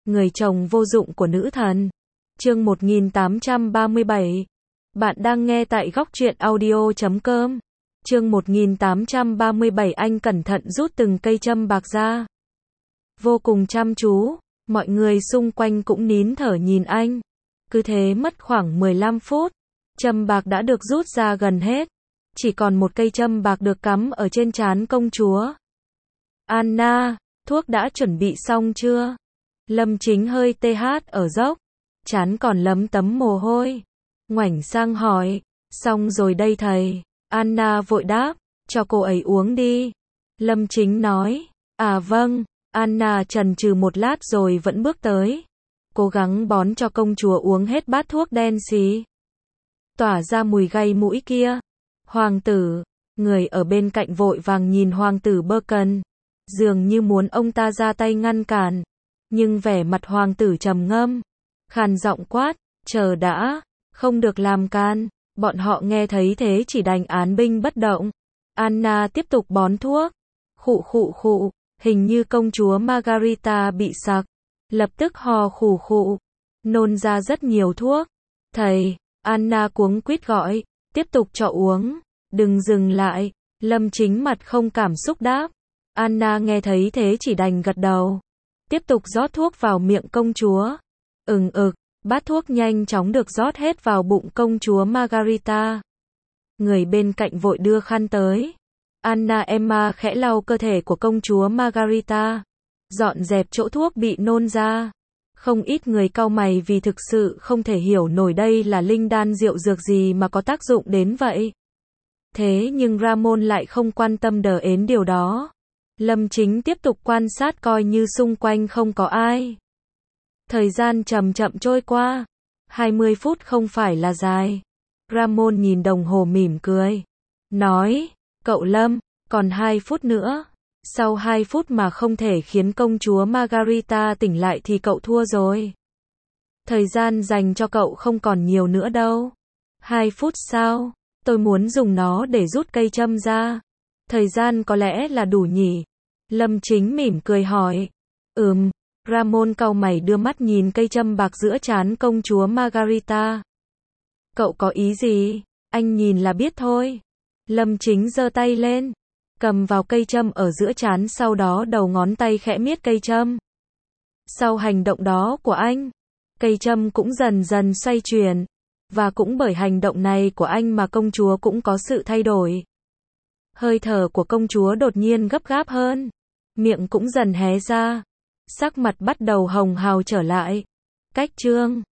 người chồng vô dụng của nữ thần. Chương 1837. Bạn đang nghe tại góc truyện audio.com. Chương 1837. Anh cẩn thận rút từng cây châm bạc ra. Vô cùng chăm chú, mọi người xung quanh cũng nín thở nhìn anh. Cứ thế mất khoảng 15 phút, châm bạc đã được rút ra gần hết. Chỉ còn một cây châm bạc được cắm ở trên trán công chúa. Anna, thuốc đã chuẩn bị xong chưa? Lâm Chính hơi tê hát ở dốc, trán còn lấm tấm mồ hôi. Ngoảnh sang hỏi, xong rồi đây thầy. Anna vội đáp, cho cô ấy uống đi. Lâm Chính nói, à vâng. Anna chần chừ một lát rồi vẫn bước tới, cố gắng bón cho công chúa uống hết bát thuốc đen xì, tỏa ra mùi gây mũi kia. Hoàng tử, người ở bên cạnh vội vàng nhìn hoàng tử Burton, dường như muốn ông ta ra tay ngăn cản, nhưng vẻ mặt hoàng tử trầm ngâm, khàn giọng quát, chờ đã, không được làm can. Bọn họ nghe thấy thế chỉ đành án binh bất động. Anna tiếp tục bón thuốc, khụ khụ khụ. Hình như công chúa Margarita bị sặc, lập tức ho khủ khụ, nôn ra rất nhiều thuốc. Thầy, Anna cuống quýt gọi, tiếp tục cho uống, đừng dừng lại. Lâm Chính mặt không cảm xúc đáp. Anna nghe thấy thế chỉ đành gật đầu, tiếp tục rót thuốc vào miệng công chúa. Bát thuốc nhanh chóng được rót hết vào bụng công chúa Margarita. Người bên cạnh vội đưa khăn tới. Anna Emma khẽ lau cơ thể của công chúa Margarita, dọn dẹp chỗ thuốc bị nôn ra. Không ít người cau mày vì thực sự không thể hiểu nổi đây là linh đan rượu dược gì mà có tác dụng đến vậy. Thế nhưng Ramon lại không quan tâm đến điều đó. Lâm Chính tiếp tục quan sát coi như xung quanh không có ai. Thời gian chậm chậm trôi qua. 20 phút không phải là dài. Ramon nhìn đồng hồ mỉm cười, nói, cậu Lâm, còn 2 phút nữa. Sau 2 phút mà không thể khiến công chúa Margarita tỉnh lại thì cậu thua rồi. Thời gian dành cho cậu không còn nhiều nữa đâu. 2 phút sao? Tôi muốn dùng nó để rút cây châm ra. Thời gian có lẽ là đủ nhỉ? Lâm Chính mỉm cười hỏi. Ramon cau mày đưa mắt nhìn cây châm bạc giữa trán công chúa Margarita. Cậu có ý gì? Anh nhìn là biết thôi. Lâm Chính giơ tay lên, cầm vào cây châm ở giữa trán, sau đó đầu ngón tay khẽ miết cây châm. Sau hành động đó của anh, cây châm cũng dần dần xoay chuyển, và cũng bởi hành động này của anh mà công chúa cũng có sự thay đổi. Hơi thở của công chúa đột nhiên gấp gáp hơn, miệng cũng dần hé ra, sắc mặt bắt đầu hồng hào trở lại. Cách chương